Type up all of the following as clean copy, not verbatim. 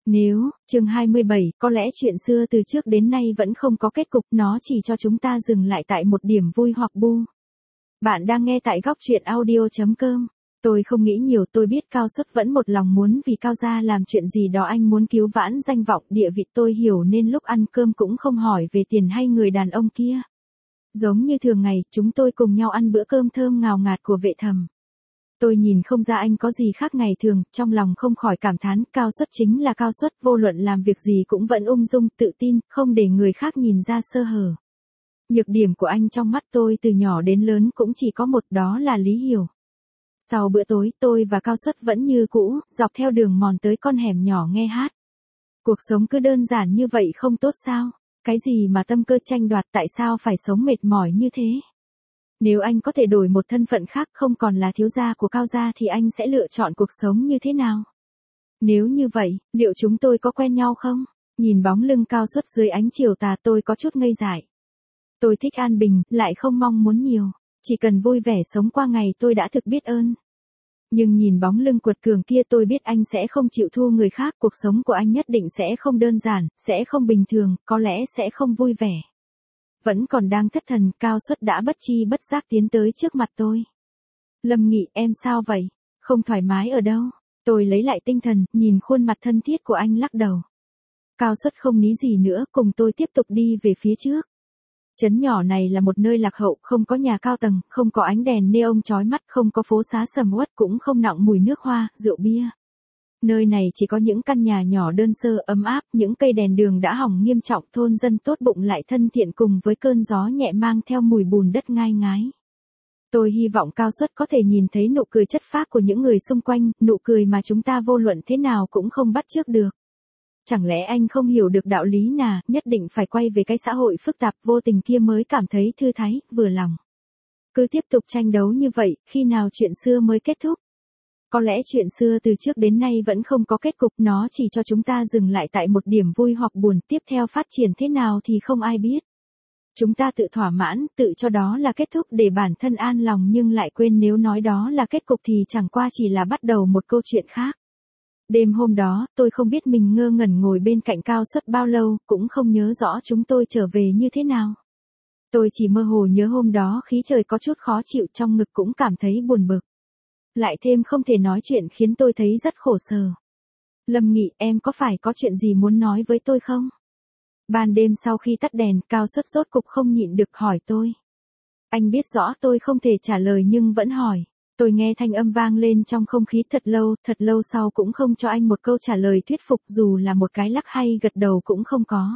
Chương 27, có lẽ chuyện xưa từ trước đến nay vẫn không có kết cục, nó chỉ cho chúng ta dừng lại tại một điểm vui hoặc bu. Bạn đang nghe tại góc truyện audio.com. Tôi không nghĩ nhiều, tôi biết Cao Xuất vẫn một lòng muốn vì Cao gia làm chuyện gì đó, anh muốn cứu vãn danh vọng địa vị, tôi hiểu nên lúc ăn cơm cũng không hỏi về tiền hay người đàn ông kia. Giống như thường ngày, chúng tôi cùng nhau ăn bữa cơm thơm ngào ngạt của Vệ Thầm. Tôi nhìn không ra anh có gì khác ngày thường, trong lòng không khỏi cảm thán, Cao Xuất chính là Cao Xuất, vô luận làm việc gì cũng vẫn ung dung, tự tin, không để người khác nhìn ra sơ hở. Nhược điểm của anh trong mắt tôi từ nhỏ đến lớn cũng chỉ có một, đó là Lý Hiểu. Sau bữa tối, tôi và Cao Xuất vẫn như cũ, dọc theo đường mòn tới con hẻm nhỏ nghe hát. Cuộc sống cứ đơn giản như vậy không tốt sao? Cái gì mà tâm cơ tranh đoạt, tại sao phải sống mệt mỏi như thế? Nếu anh có thể đổi một thân phận khác, không còn là thiếu gia của Cao gia, thì anh sẽ lựa chọn cuộc sống như thế nào? Nếu như vậy, liệu chúng tôi có quen nhau không? Nhìn bóng lưng Cao Xuất dưới ánh chiều tà, tôi có chút ngây dại. Tôi thích an bình, lại không mong muốn nhiều. Chỉ cần vui vẻ sống qua ngày tôi đã thực biết ơn. Nhưng nhìn bóng lưng quật cường kia, tôi biết anh sẽ không chịu thua người khác, cuộc sống của anh nhất định sẽ không đơn giản, sẽ không bình thường, có lẽ sẽ không vui vẻ. Vẫn còn đang thất thần, Cao Xuất đã bất chi bất giác tiến tới trước mặt tôi. Lâm Nghị, em sao vậy? Không thoải mái ở đâu? Tôi lấy lại tinh thần, nhìn khuôn mặt thân thiết của anh lắc đầu. Cao Xuất không ní gì nữa, cùng tôi tiếp tục đi về phía trước. Trấn nhỏ này là một nơi lạc hậu, không có nhà cao tầng, không có ánh đèn neon chói mắt, không có phố xá sầm uất, cũng không nặng mùi nước hoa, rượu bia. Nơi này chỉ có những căn nhà nhỏ đơn sơ ấm áp, những cây đèn đường đã hỏng nghiêm trọng, thôn dân tốt bụng lại thân thiện, cùng với cơn gió nhẹ mang theo mùi bùn đất ngai ngái. Tôi hy vọng Cao Xuất có thể nhìn thấy nụ cười chất phác của những người xung quanh, nụ cười mà chúng ta vô luận thế nào cũng không bắt chước được. Chẳng lẽ anh không hiểu được đạo lý nào, nhất định phải quay về cái xã hội phức tạp vô tình kia mới cảm thấy thư thái, vừa lòng. Cứ tiếp tục tranh đấu như vậy, khi nào chuyện xưa mới kết thúc? Có lẽ chuyện xưa từ trước đến nay vẫn không có kết cục, nó chỉ cho chúng ta dừng lại tại một điểm vui hoặc buồn, tiếp theo phát triển thế nào thì không ai biết. Chúng ta tự thỏa mãn, tự cho đó là kết thúc để bản thân an lòng, nhưng lại quên nếu nói đó là kết cục thì chẳng qua chỉ là bắt đầu một câu chuyện khác. Đêm hôm đó, tôi không biết mình ngơ ngẩn ngồi bên cạnh Cao Xuất bao lâu, cũng không nhớ rõ chúng tôi trở về như thế nào. Tôi chỉ mơ hồ nhớ hôm đó khí trời có chút khó chịu, trong ngực cũng cảm thấy buồn bực. Lại thêm không thể nói chuyện khiến tôi thấy rất khổ sở. Lâm Nghị, em có phải có chuyện gì muốn nói với tôi không? Ban đêm sau khi tắt đèn, Cao Xuất rốt cục không nhịn được hỏi tôi. Anh biết rõ tôi không thể trả lời nhưng vẫn hỏi. Tôi nghe thanh âm vang lên trong không khí thật lâu sau cũng không cho anh một câu trả lời thuyết phục, dù là một cái lắc hay gật đầu cũng không có.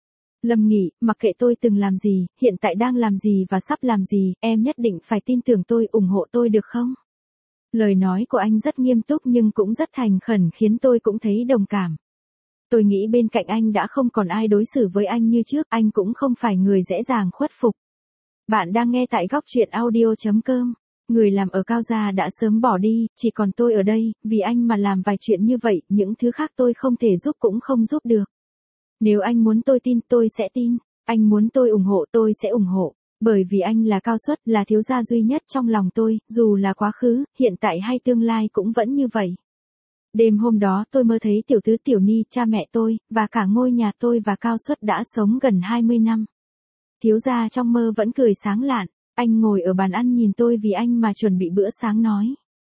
Lâm Nghị, mặc kệ tôi từng làm gì, hiện tại đang làm gì và sắp làm gì, em nhất định phải tin tưởng tôi, ủng hộ tôi được không? Lời nói của anh rất nghiêm túc nhưng cũng rất thành khẩn, khiến tôi cũng thấy đồng cảm. Tôi nghĩ bên cạnh anh đã không còn ai đối xử với anh như trước, anh cũng không phải người dễ dàng khuất phục. Bạn đang nghe tại góc truyện audio.com. Người làm ở Cao gia đã sớm bỏ đi, chỉ còn tôi ở đây, vì anh mà làm vài chuyện như vậy, những thứ khác tôi không thể giúp cũng không giúp được. Nếu anh muốn tôi tin, tôi sẽ tin. Anh muốn tôi ủng hộ, tôi sẽ ủng hộ. Bởi vì anh là Cao Xuất, là thiếu gia duy nhất trong lòng tôi, dù là quá khứ, hiện tại hay tương lai cũng vẫn như vậy. Đêm hôm đó tôi mơ thấy tiểu tứ tiểu ni, cha mẹ tôi, và cả ngôi nhà tôi và Cao Xuất đã sống gần 20 năm. Thiếu gia trong mơ vẫn cười sáng lạn, anh ngồi ở bàn ăn nhìn tôi vì anh mà chuẩn bị bữa sáng nói.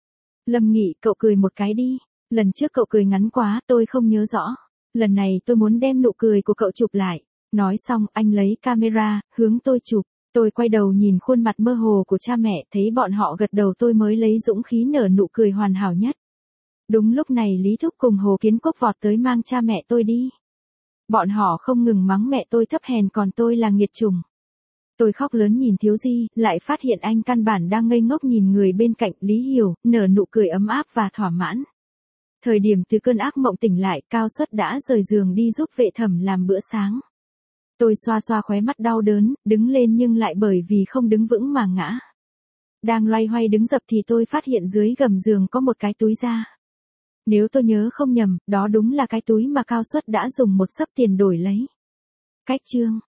Lâm Nghị, cậu cười một cái đi, lần trước cậu cười ngắn quá, tôi không nhớ rõ. Lần này tôi muốn đem nụ cười của cậu chụp lại. Nói xong, anh lấy camera, hướng tôi chụp. Tôi quay đầu nhìn khuôn mặt mơ hồ của cha mẹ, thấy bọn họ gật đầu tôi mới lấy dũng khí nở nụ cười hoàn hảo nhất. Đúng lúc này Lý Thúc cùng Hồ Kiến Quốc vọt tới mang cha mẹ tôi đi. Bọn họ không ngừng mắng mẹ tôi thấp hèn còn tôi là nghiệt chủng. Tôi khóc lớn nhìn Thiếu Di, lại phát hiện anh căn bản đang ngây ngốc nhìn người bên cạnh. Lý Hiểu, nở nụ cười ấm áp và thỏa mãn. Thời điểm từ cơn ác mộng tỉnh lại, Cao Xuất đã rời giường đi giúp Vệ Thẩm làm bữa sáng. Tôi xoa xoa khóe mắt đau đớn, đứng lên nhưng lại bởi vì không đứng vững mà ngã. Đang loay hoay đứng dập thì tôi phát hiện dưới gầm giường có một cái túi da. Nếu tôi nhớ không nhầm, đó đúng là cái túi mà Cao Xuất đã dùng một xấp tiền đổi lấy. Cách chương